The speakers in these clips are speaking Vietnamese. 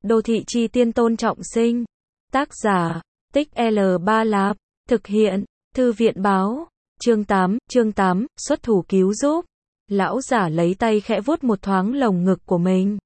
Đô thị chi tiên Tôn Trọng Sinh. Tác giả, Tích L3 Lạp. Thực hiện, Thư viện báo. Chương 8, xuất thủ cứu giúp. Lão giả lấy tay khẽ vuốt một thoáng lồng ngực của mình.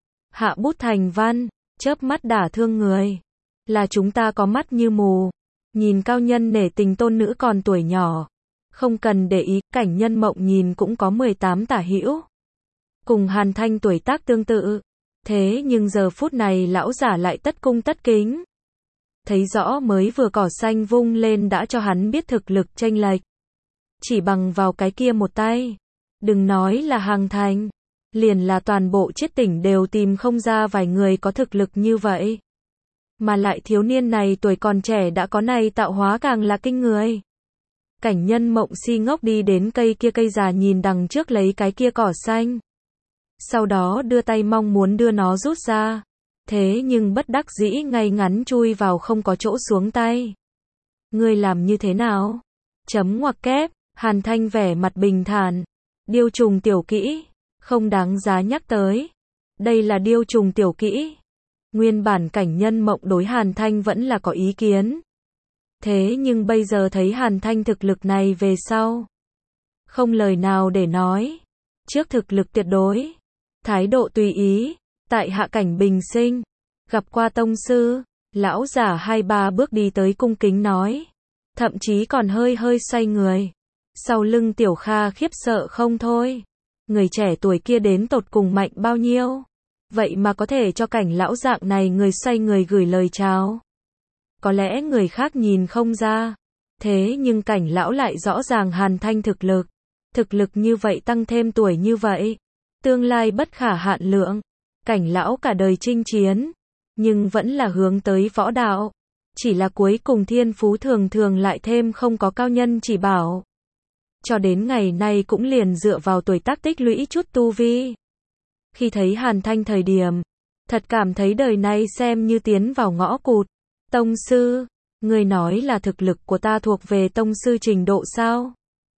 Hạ bút thành văn, chớp mắt đả thương người. Là chúng ta có mắt như mù. Nhìn cao nhân nể tình tôn nữ còn tuổi nhỏ. Không cần để ý, Cảnh Nhân Mộng nhìn cũng có 18 tả hữu. Cùng Hàn Thanh tuổi tác tương tự. Thế nhưng giờ phút này lão giả lại tất cung tất kính. Thấy rõ mới vừa cỏ xanh vung lên đã cho hắn biết thực lực chênh lệch. Chỉ bằng vào cái kia một tay. Đừng nói là Hàn Thanh. Liền là toàn bộ Chiết Tỉnh đều tìm không ra vài người có thực lực như vậy. Mà lại thiếu niên này tuổi còn trẻ đã có này tạo hóa càng là kinh người. Cảnh Nhân Mộng si ngốc đi đến cây kia cây già nhìn đằng trước lấy cái kia cỏ xanh. Sau đó đưa tay mong muốn đưa nó rút ra. Thế nhưng bất đắc dĩ ngay ngắn chui vào không có chỗ xuống tay. Ngươi làm như thế nào? Chấm ngoặc kép, Hàn Thanh vẻ mặt bình thản. Điêu trùng tiểu kỹ, không đáng giá nhắc tới. Đây là điêu trùng tiểu kỹ. Nguyên bản Cảnh Nhân Mộng đối Hàn Thanh vẫn là có ý kiến. Thế nhưng bây giờ thấy Hàn Thanh thực lực này về sau. Không lời nào để nói. Trước thực lực tuyệt đối. Thái độ tùy ý. Tại hạ Cảnh Bình Sinh. Gặp qua tông sư. Lão giả 2-3 bước đi tới cung kính nói. Thậm chí còn hơi xoay người. Sau lưng Tiểu Kha khiếp sợ không thôi. Người trẻ tuổi kia đến tột cùng mạnh bao nhiêu. Vậy mà có thể cho Cảnh lão dạng này người xoay người gửi lời chào. Có lẽ người khác nhìn không ra. Thế nhưng Cảnh lão lại rõ ràng Hàn Thanh thực lực. Thực lực như vậy tăng thêm tuổi như vậy. Tương lai bất khả hạn lượng. Cảnh lão cả đời chinh chiến. Nhưng vẫn là hướng tới võ đạo. Chỉ là cuối cùng thiên phú thường lại thêm không có cao nhân chỉ bảo. Cho đến ngày nay cũng liền dựa vào tuổi tác tích lũy chút tu vi. Khi thấy Hàn Thanh thời điểm. Thật cảm thấy đời này xem như tiến vào ngõ cụt. Tông sư, người nói là thực lực của ta thuộc về tông sư trình độ sao?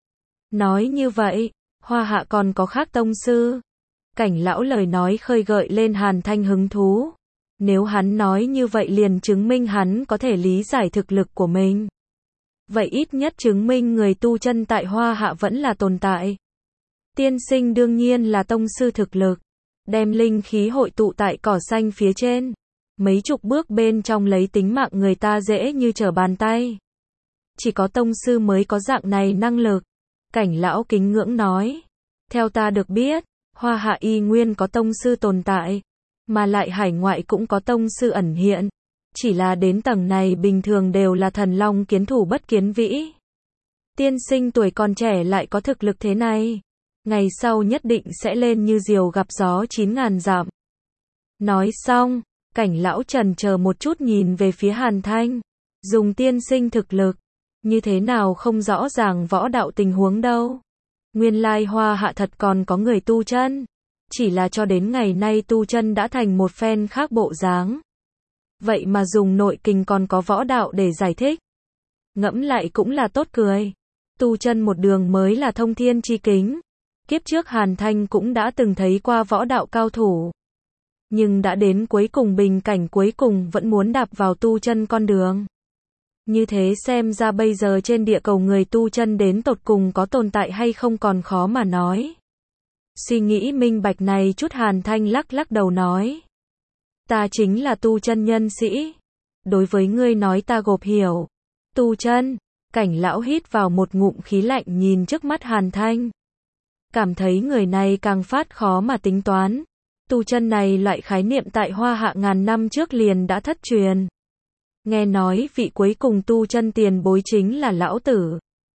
Nói như vậy, Hoa Hạ còn có khác tông sư. Cảnh lão lời nói khơi gợi lên Hàn Thanh hứng thú. Nếu hắn nói như vậy liền chứng minh hắn có thể lý giải thực lực của mình. Vậy ít nhất chứng minh người tu chân tại Hoa Hạ vẫn là tồn tại. Tiên sinh đương nhiên là tông sư thực lực. Đem linh khí hội tụ tại cỏ xanh phía trên. Mấy chục bước bên trong lấy tính mạng người ta dễ như trở bàn tay. Chỉ có tông sư mới có dạng này năng lực. Cảnh lão kính ngưỡng nói. Theo ta được biết, Hoa Hạ y nguyên có tông sư tồn tại. Mà lại hải ngoại cũng có tông sư ẩn hiện. Chỉ là đến tầng này bình thường đều là thần long kiến thủ bất kiến vĩ. Tiên sinh tuổi còn trẻ lại có thực lực thế này. Ngày sau nhất định sẽ lên như diều gặp gió 9.000 dặm. Nói xong. Cảnh lão trần chờ một chút nhìn về phía Hàn Thanh. Dùng tiên sinh thực lực. Như thế nào không rõ ràng võ đạo tình huống đâu. Nguyên lai Hoa Hạ thật còn có người tu chân. Chỉ là cho đến ngày nay tu chân đã thành một phen khác bộ dáng. Vậy mà dùng nội kình còn có võ đạo để giải thích. Ngẫm lại cũng là tốt cười. Tu chân một đường mới là thông thiên chi kính. Kiếp trước Hàn Thanh cũng đã từng thấy qua võ đạo cao thủ. Nhưng đã đến cuối cùng bình cảnh cuối cùng vẫn muốn đạp vào tu chân con đường. Như thế xem ra bây giờ trên địa cầu người tu chân đến tột cùng có tồn tại hay không còn khó mà nói. Suy nghĩ minh bạch này chút Hàn Thanh lắc đầu nói. Ta chính là tu chân nhân sĩ. Đối với ngươi nói ta gộp hiểu. Tu chân, Cảnh lão hít vào một ngụm khí lạnh nhìn trước mắt Hàn Thanh. Cảm thấy người này càng phát khó mà tính toán. Tu chân này loại khái niệm tại Hoa Hạ ngàn năm trước liền đã thất truyền. Nghe nói vị cuối cùng tu chân tiền bối chính là lão tử.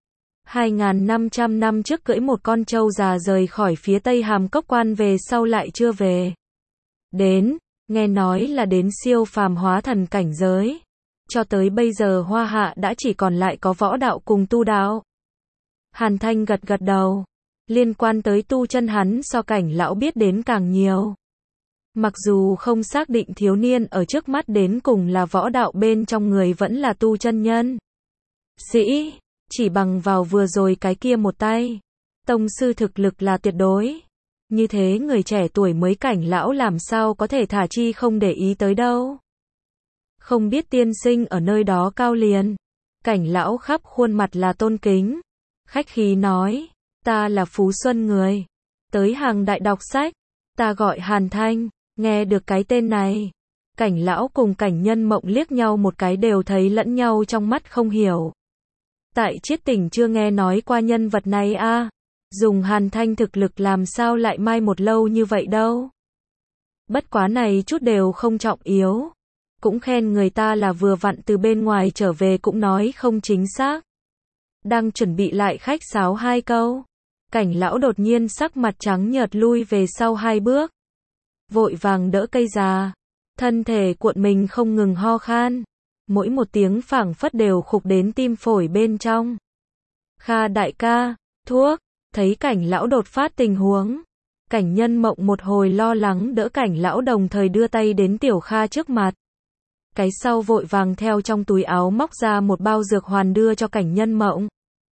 2.500 năm trước cưỡi một con trâu già rời khỏi phía Tây Hàm Cốc Quan về sau lại chưa về. Đến, nghe nói là đến siêu phàm hóa thần cảnh giới. Cho tới bây giờ Hoa Hạ đã chỉ còn lại có võ đạo cùng tu đạo. Hàn Thanh gật đầu. Liên quan tới tu chân hắn so Cảnh lão biết đến càng nhiều. Mặc dù không xác định thiếu niên ở trước mắt đến cùng là võ đạo bên trong người vẫn là tu chân nhân. Chỉ bằng vào vừa rồi cái kia một tay. Tông sư thực lực là tuyệt đối. Như thế người trẻ tuổi mới Cảnh lão làm sao có thể thả chi không để ý tới đâu. Không biết tiên sinh ở nơi đó cao liền. Cảnh lão khắp khuôn mặt là tôn kính. Khách khí nói, ta là Phú Xuân người. Tới hàng đại đọc sách. Ta gọi Hàn Thanh. Nghe được cái tên này. Cảnh lão cùng Cảnh Nhân Mộng liếc nhau một cái đều thấy lẫn nhau trong mắt không hiểu. Tại Chiết Tỉnh chưa nghe nói qua nhân vật này a. Dùng Hàn Thanh thực lực làm sao lại mai một lâu như vậy đâu. Bất quá này chút đều không trọng yếu. Cũng khen người ta là vừa vặn từ bên ngoài trở về cũng nói không chính xác. Đang chuẩn bị lại khách sáo hai câu. Cảnh lão đột nhiên sắc mặt trắng nhợt lui về sau hai bước. Vội vàng đỡ cây già. Thân thể cuộn mình không ngừng ho khan. Mỗi một tiếng phảng phất đều khục đến tim phổi bên trong. Kha đại ca, thuốc. Thấy Cảnh lão đột phát tình huống. Cảnh Nhân Mộng một hồi lo lắng đỡ Cảnh lão đồng thời đưa tay đến Tiểu Kha trước mặt. Cái sau vội vàng theo trong túi áo móc ra một bao dược hoàn đưa cho Cảnh Nhân Mộng.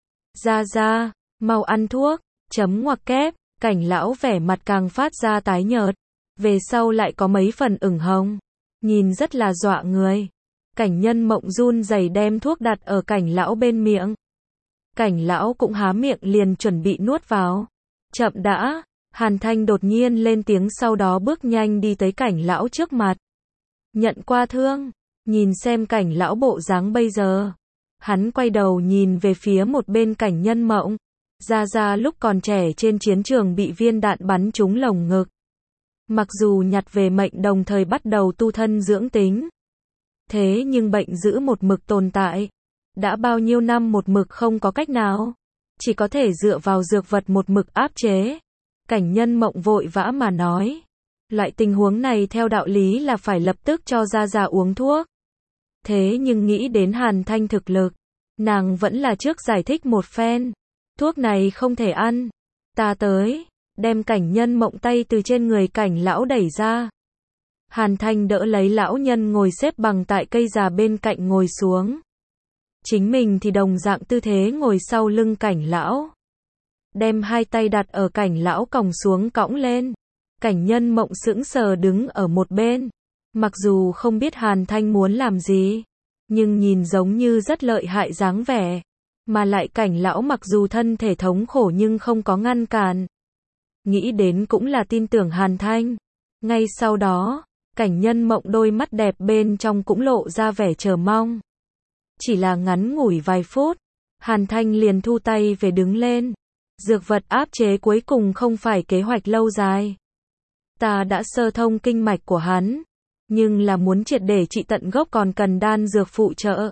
Ra, mau ăn thuốc, chấm ngoặc kép, Cảnh lão vẻ mặt càng phát ra tái nhợt. Về sau lại có mấy phần ửng hồng. Nhìn rất là dọa người. Cảnh Nhân Mộng run rẩy đem thuốc đặt ở Cảnh lão bên miệng. Cảnh lão cũng há miệng liền chuẩn bị nuốt vào. Chậm đã, Hàn Thanh đột nhiên lên tiếng sau đó bước nhanh đi tới Cảnh lão trước mặt. Nhận qua thương, nhìn xem Cảnh lão bộ dáng bây giờ. Hắn quay đầu nhìn về phía một bên Cảnh Nhân Mộng. Ra lúc còn trẻ trên chiến trường bị viên đạn bắn trúng lồng ngực. Mặc dù nhặt về mệnh đồng thời bắt đầu tu thân dưỡng tính. Thế nhưng bệnh giữ một mực tồn tại. Đã bao nhiêu năm một mực không có cách nào. Chỉ có thể dựa vào dược vật một mực áp chế. Cảnh Nhân Mộng vội vã mà nói. Loại tình huống này theo đạo lý là phải lập tức cho ra uống thuốc. Thế nhưng nghĩ đến Hàn Thanh thực lực. Nàng vẫn là trước giải thích một phen. Thuốc này không thể ăn. Ta tới. Đem Cảnh Nhân Mộng tay từ trên người Cảnh lão đẩy ra. Hàn Thanh đỡ lấy lão nhân ngồi xếp bằng tại cây già bên cạnh ngồi xuống. Chính mình thì đồng dạng tư thế ngồi sau lưng Cảnh lão. Đem hai tay đặt ở Cảnh lão còng xuống cõng lên. Cảnh Nhân Mộng sững sờ đứng ở một bên. Mặc dù không biết Hàn Thanh muốn làm gì. Nhưng nhìn giống như rất lợi hại dáng vẻ. Mà lại Cảnh lão mặc dù thân thể thống khổ nhưng không có ngăn cản. Nghĩ đến cũng là tin tưởng Hàn Thanh. Ngay sau đó, Cảnh Nhân Mộng đôi mắt đẹp bên trong cũng lộ ra vẻ chờ mong. Chỉ là ngắn ngủi vài phút, Hàn Thanh liền thu tay về đứng lên. Dược vật áp chế cuối cùng không phải kế hoạch lâu dài. Ta đã sơ thông kinh mạch của hắn, nhưng là muốn triệt để trị tận gốc còn cần đan dược phụ trợ.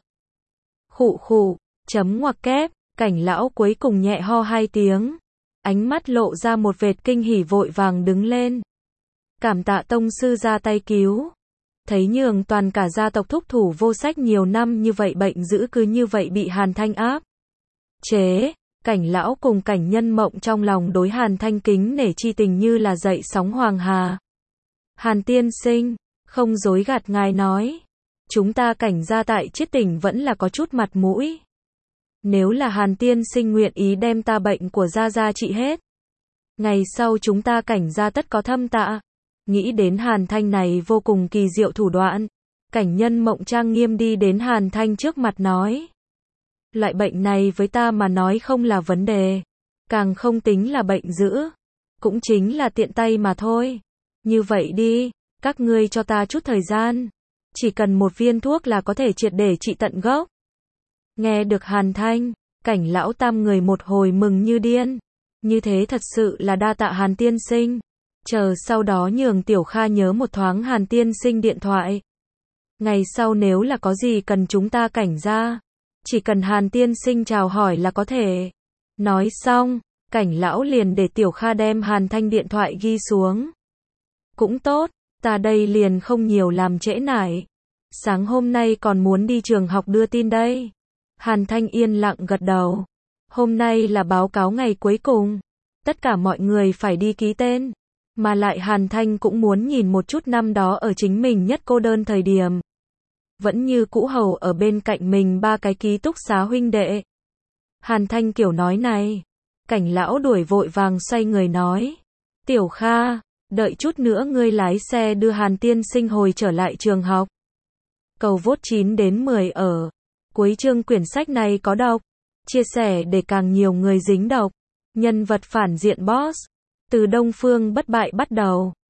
Khụ, chấm ngoặc kép, Cảnh lão cuối cùng nhẹ ho hai tiếng. Ánh mắt lộ ra một vệt kinh hỉ vội vàng đứng lên. Cảm tạ tông sư ra tay cứu. Thấy nhường toàn cả gia tộc thúc thủ vô sách nhiều năm như vậy bệnh dữ cứ như vậy bị Hàn Thanh áp chế. Cảnh lão cùng Cảnh Nhân Mộng trong lòng đối Hàn Thanh kính nể chi tình như là dậy sóng hoàng hà. Hàn tiên sinh, không dối gạt ngài nói. Chúng ta Cảnh gia tại Chiết Tỉnh vẫn là có chút mặt mũi. Nếu là Hàn tiên sinh nguyện ý đem ta bệnh của gia trị hết. Ngày sau chúng ta Cảnh gia tất có thâm tạ. Nghĩ đến Hàn Thanh này vô cùng kỳ diệu thủ đoạn. Cảnh Nhân Mộng trang nghiêm đi đến Hàn Thanh trước mặt nói. Loại bệnh này với ta mà nói không là vấn đề. Càng không tính là bệnh dữ. Cũng chính là tiện tay mà thôi. Như vậy đi, các ngươi cho ta chút thời gian. Chỉ cần một viên thuốc là có thể triệt để trị tận gốc. Nghe được Hàn Thanh, Cảnh lão tam người một hồi mừng như điên. Như thế thật sự là đa tạ Hàn tiên sinh. Chờ sau đó nhường Tiểu Kha nhớ một thoáng Hàn tiên sinh điện thoại. Ngày sau nếu là có gì cần chúng ta Cảnh gia, chỉ cần Hàn tiên sinh chào hỏi là có thể. Nói xong, Cảnh lão liền để Tiểu Kha đem Hàn Thanh điện thoại ghi xuống. Cũng tốt, ta đây liền không nhiều làm trễ nải. Sáng hôm nay còn muốn đi trường học đưa tin đây. Hàn Thanh yên lặng gật đầu. Hôm nay là báo cáo ngày cuối cùng. Tất cả mọi người phải đi ký tên. Mà lại Hàn Thanh cũng muốn nhìn một chút năm đó ở chính mình nhất cô đơn thời điểm. Vẫn như cũ hầu ở bên cạnh mình ba cái ký túc xá huynh đệ. Hàn Thanh kiểu nói này. Cảnh lão đuổi vội vàng xoay người nói. Tiểu Kha, đợi chút nữa ngươi lái xe đưa Hàn tiên sinh hồi trở lại trường học. Cầu vote 9 đến 10 ở cuối chương quyển sách này có đọc. Chia sẻ để càng nhiều người dính đọc. Nhân vật phản diện boss. Từ Đông Phương bất bại bắt đầu.